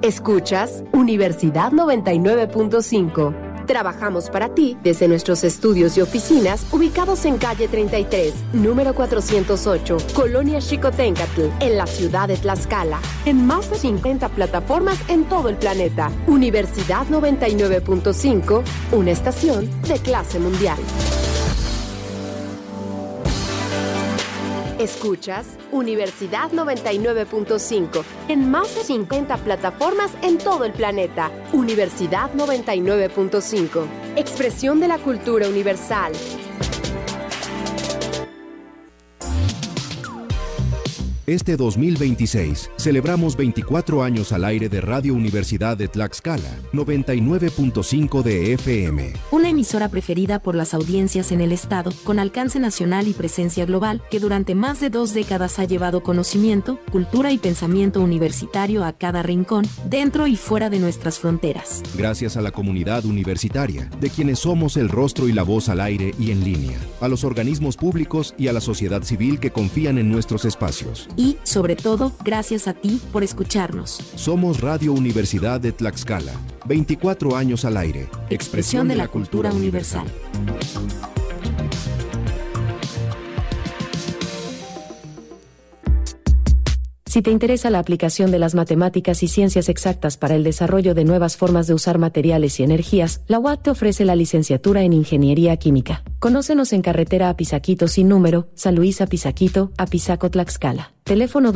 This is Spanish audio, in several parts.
Escuchas Universidad 99.5. Trabajamos para ti desde nuestros estudios y oficinas ubicados en calle 33, número 408, Colonia Xicoténcatl, en la ciudad de Tlaxcala, en más de 50 plataformas en todo el planeta. Universidad 99.5, una estación de clase mundial. Escuchas Universidad 99.5 en más de 50 plataformas en todo el planeta. Universidad 99.5, expresión de la cultura universal. Este 2026 celebramos 24 años al aire de Radio Universidad de Tlaxcala, 99.5 de FM. Una emisora preferida por las audiencias en el estado, con alcance nacional y presencia global, que durante más de 2 décadas ha llevado conocimiento, cultura y pensamiento universitario a cada rincón, dentro y fuera de nuestras fronteras. Gracias a la comunidad universitaria, de quienes somos el rostro y la voz al aire y en línea, a los organismos públicos y a la sociedad civil que confían en nuestros espacios. Y, sobre todo, gracias a ti por escucharnos. Somos Radio Universidad de Tlaxcala, 24 años al aire. Expresión de la cultura universal. Si te interesa la aplicación de las matemáticas y ciencias exactas para el desarrollo de nuevas formas de usar materiales y energías, la UAT te ofrece la licenciatura en Ingeniería Química. Conócenos en carretera Apizaquito sin número, San Luis Apizaquito, Apizaco Tlaxcala. Teléfono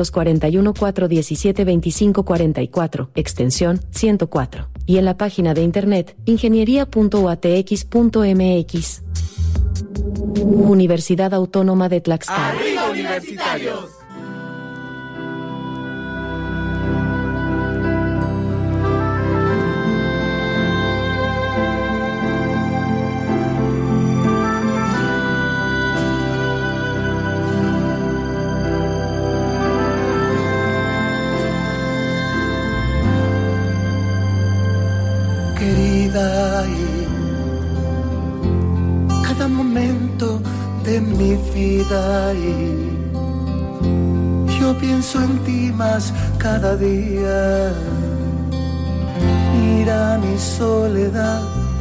241-417-2544, extensión 104. Y en la página de internet, ingeniería.uatx.mx. Universidad Autónoma de Tlaxcala. ¡Arriba, universitarios! Cada momento de mi vida yo pienso en ti más cada día. Mira mi soledad,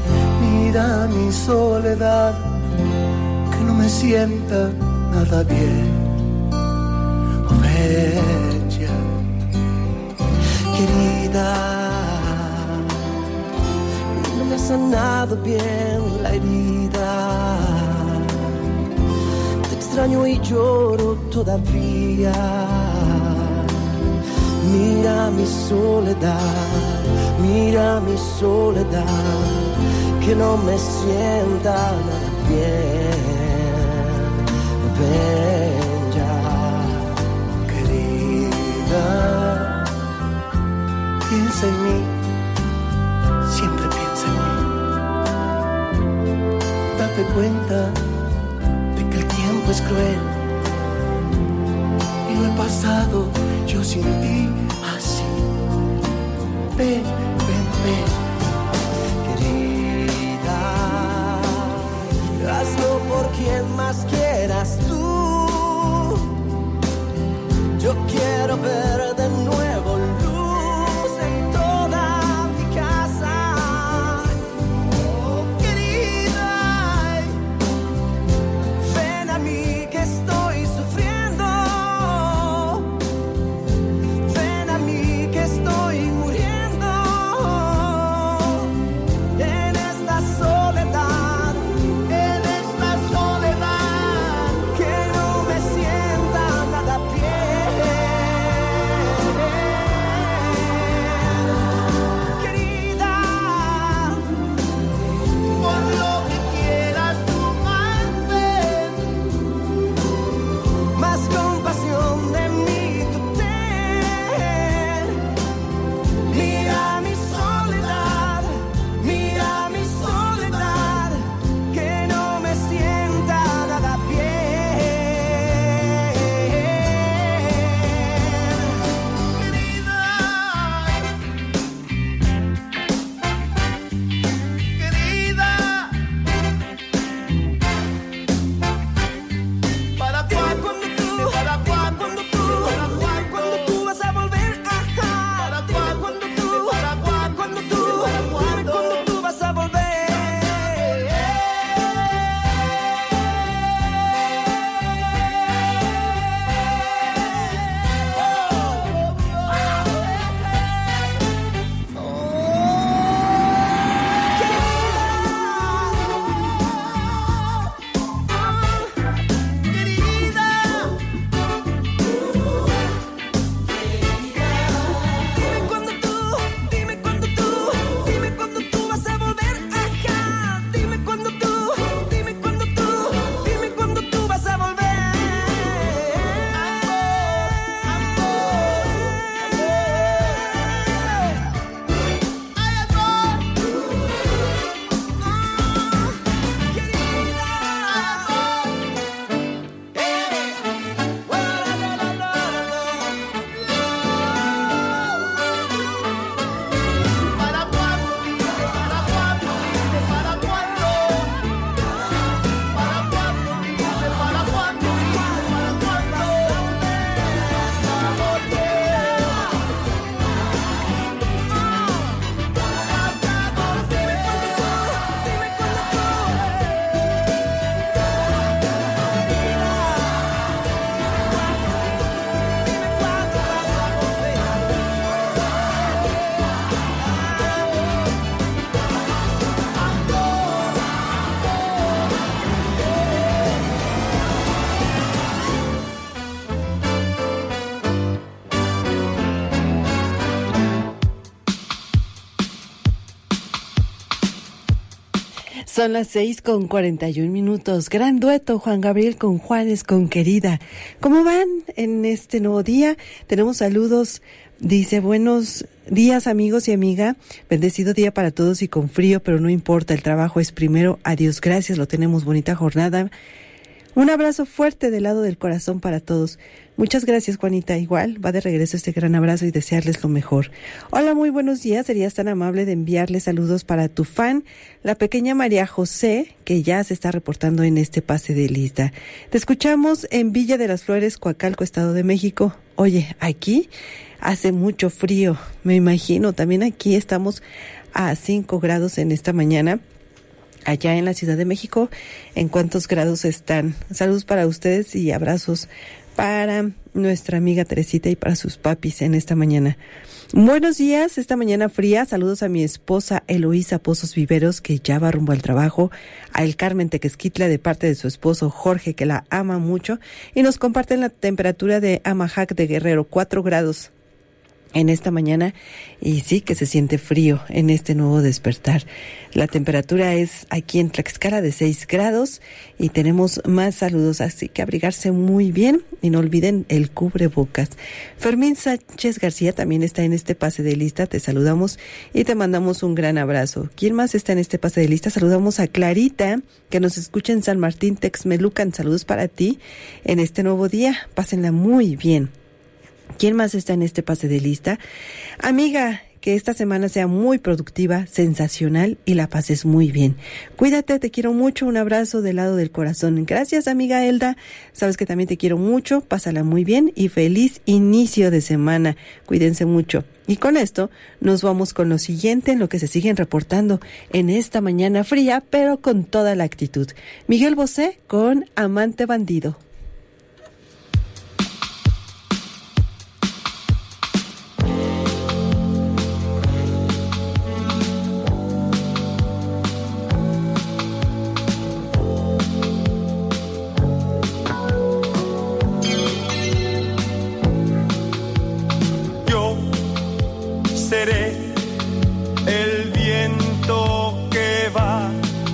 que no me sienta nada bien. Oh, bella, querida, ha sanado bien la herida. Te extraño y lloro todavía. Mira mi soledad, que no me sienta nada bien. Ven ya, querida, piensa en mí. Siempre piensa en mí. Date cuenta de que el tiempo es cruel y lo he pasado yo sin ti así. Ven, ven, ven, querida, hazlo por quien más quieras tú. Yo quiero ver de nuevo luz en toda mi casa. Oh, querida, ven a mí que estoy sufriendo. Ven Son las 6:41. Gran dueto, Juan Gabriel con Juanes, con Querida. ¿Cómo van en este nuevo día? Tenemos saludos. Dice, buenos días amigos y amiga. Bendecido día para todos y con frío, pero no importa, el trabajo es primero. Adiós, gracias, lo tenemos. Bonita jornada. Un abrazo fuerte del lado del corazón para todos. Muchas gracias, Juanita. Igual, va de regreso este gran abrazo y desearles lo mejor. Hola, muy buenos días. Serías tan amable de enviarle saludos para tu fan, la pequeña María José, que ya se está reportando en este pase de lista. Te escuchamos en Villa de las Flores, Coacalco, Estado de México. Oye, aquí hace mucho frío, me imagino. También aquí estamos a 5 grados en esta mañana. Allá en la Ciudad de México, ¿en cuántos grados están? Saludos para ustedes y abrazos para nuestra amiga Teresita y para sus papis en esta mañana. Buenos días, esta mañana fría. Saludos a mi esposa Eloísa Pozos Viveros, que ya va rumbo al trabajo, a El Carmen Tequesquitla de parte de su esposo Jorge, que la ama mucho, y nos comparten la temperatura de Amajac de Guerrero, 4 grados. En esta mañana, y sí que se siente frío en este nuevo despertar. La temperatura es aquí en Tlaxcala de 6 grados y tenemos más saludos, así que abrigarse muy bien y no olviden el cubrebocas. Fermín Sánchez García también está en este pase de lista, te saludamos y te mandamos un gran abrazo. ¿Quién más está en este pase de lista? Saludamos a Clarita, que nos escucha en San Martín, Texmelucan. Saludos para ti en este nuevo día, pásenla muy bien. ¿Quién más está en este pase de lista? Amiga, que esta semana sea muy productiva, sensacional y la pases muy bien. Cuídate, te quiero mucho, un abrazo del lado del corazón. Gracias, amiga Elda. Sabes que también te quiero mucho, pásala muy bien y feliz inicio de semana. Cuídense mucho. Y con esto nos vamos con lo siguiente en lo que se siguen reportando en esta mañana fría, pero con toda la actitud. Miguel Bosé con Amante Bandido. Seré el viento que va,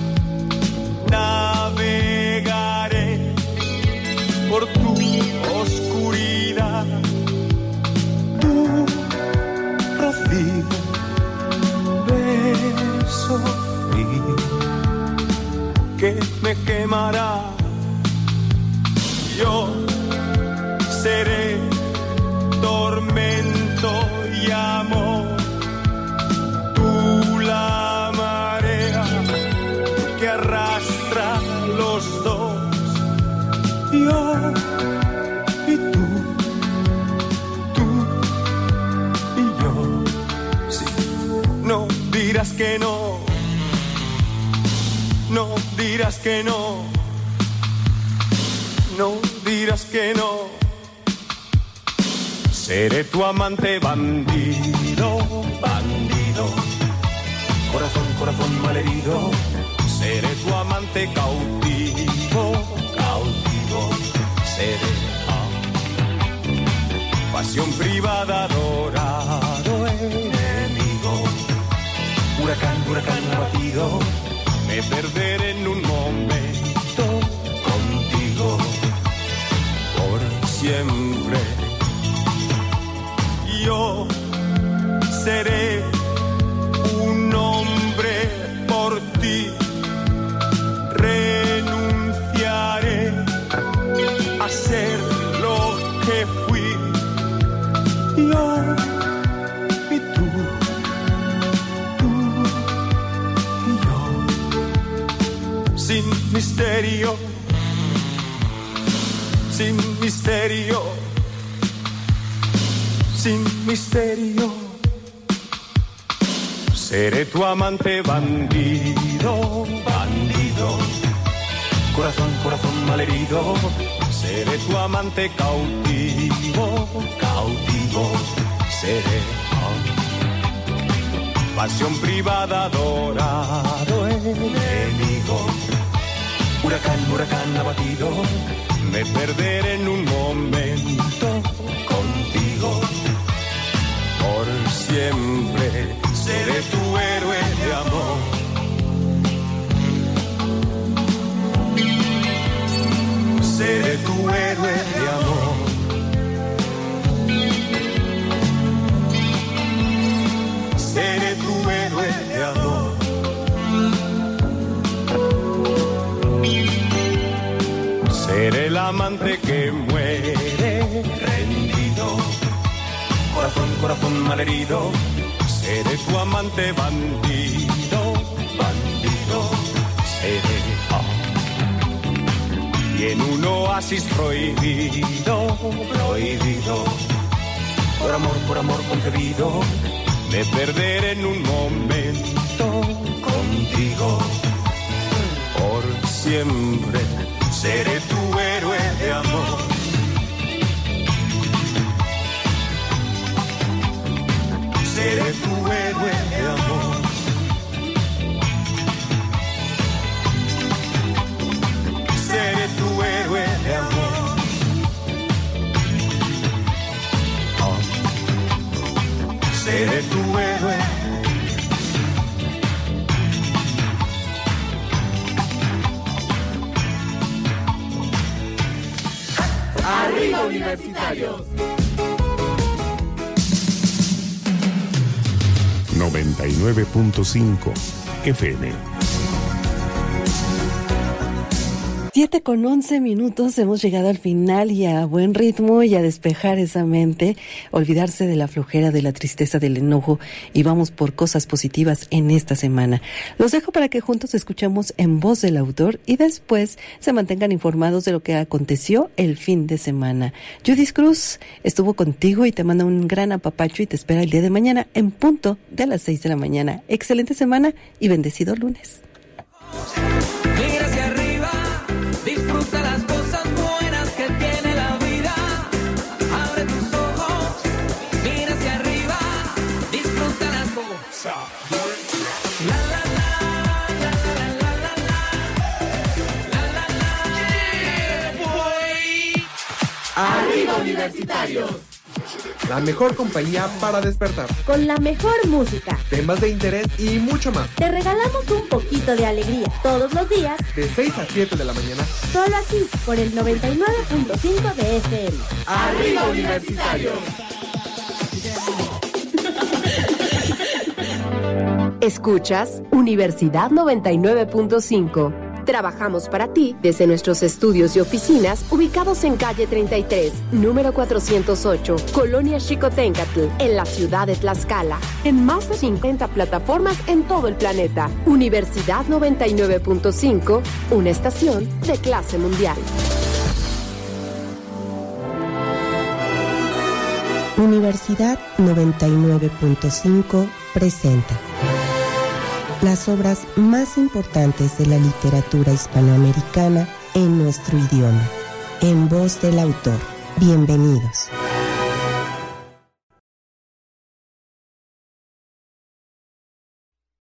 navegaré por tu oscuridad, tu rocío, beso frío que me quemará. Yo seré tormento y amor, tú la marea que arrastra los dos, yo y tú y yo. Sí, no dirás que no, no dirás que no, no dirás que no. Seré tu amante bandido, bandido, corazón, corazón malherido. Seré tu amante cautivo, cautivo. Seré pasión privada, adorado enemigo. Huracán, huracán abatido. Me perderé en un momento contigo por siempre. Yo seré un hombre por ti, renunciaré a ser lo que fui, yo y tú y yo, sin misterio, sin misterio. Sin misterio, seré tu amante bandido, bandido, corazón, corazón malherido. Seré tu amante cautivo, cautivo. Seré pasión privada, adorado enemigo. Huracán, huracán abatido. Me perderé en un momento contigo. Por siempre seré tu héroe de amor. amante que muere rendido. Corazón, corazón malherido, seré tu amante bandido, bandido, seré. Y en un oasis prohibido, prohibido, por amor concebido, me perderé en un momento contigo. Por siempre seré tu héroe de amor. Seré tu héroe de amor. Seré tu héroe de amor. Oh. Seré tu héroe. ¡Arriba Universitarios! 99.5 FM. 7:11 hemos llegado al final y a buen ritmo y a despejar esa mente, olvidarse de la flojera, de la tristeza, del enojo y vamos por cosas positivas en esta semana. Los dejo para que juntos escuchemos en voz del autor y después se mantengan informados de lo que aconteció el fin de semana. Judith Cruz estuvo contigo y te manda un gran apapacho y te espera el día de mañana en punto de las 6 de la mañana. Excelente semana y bendecido lunes. Mira hacia arriba, disfruta las cosas buenas que tiene la vida. Abre tus ojos, mira hacia arriba, disfruta las cosas. La la la, la la la la la, la la la, yeah, boy. ¡Arriba Universitarios! La mejor compañía para despertar. Con la mejor música, temas de interés y mucho más. te regalamos un poquito de alegría todos los días, De 6 a 7 de la mañana. solo aquí por el 99.5 de FM. ¡Arriba Universitarios! Escuchas Universidad 99.5. Trabajamos para ti desde nuestros estudios y oficinas ubicados en calle 33, número 408, Colonia Xicoténcatl, en la ciudad de Tlaxcala, en más de 50 plataformas en todo el planeta. Universidad 99.5, una estación de clase mundial. Universidad 99.5 presenta las obras más importantes de la literatura hispanoamericana en nuestro idioma, en voz del autor. Bienvenidos.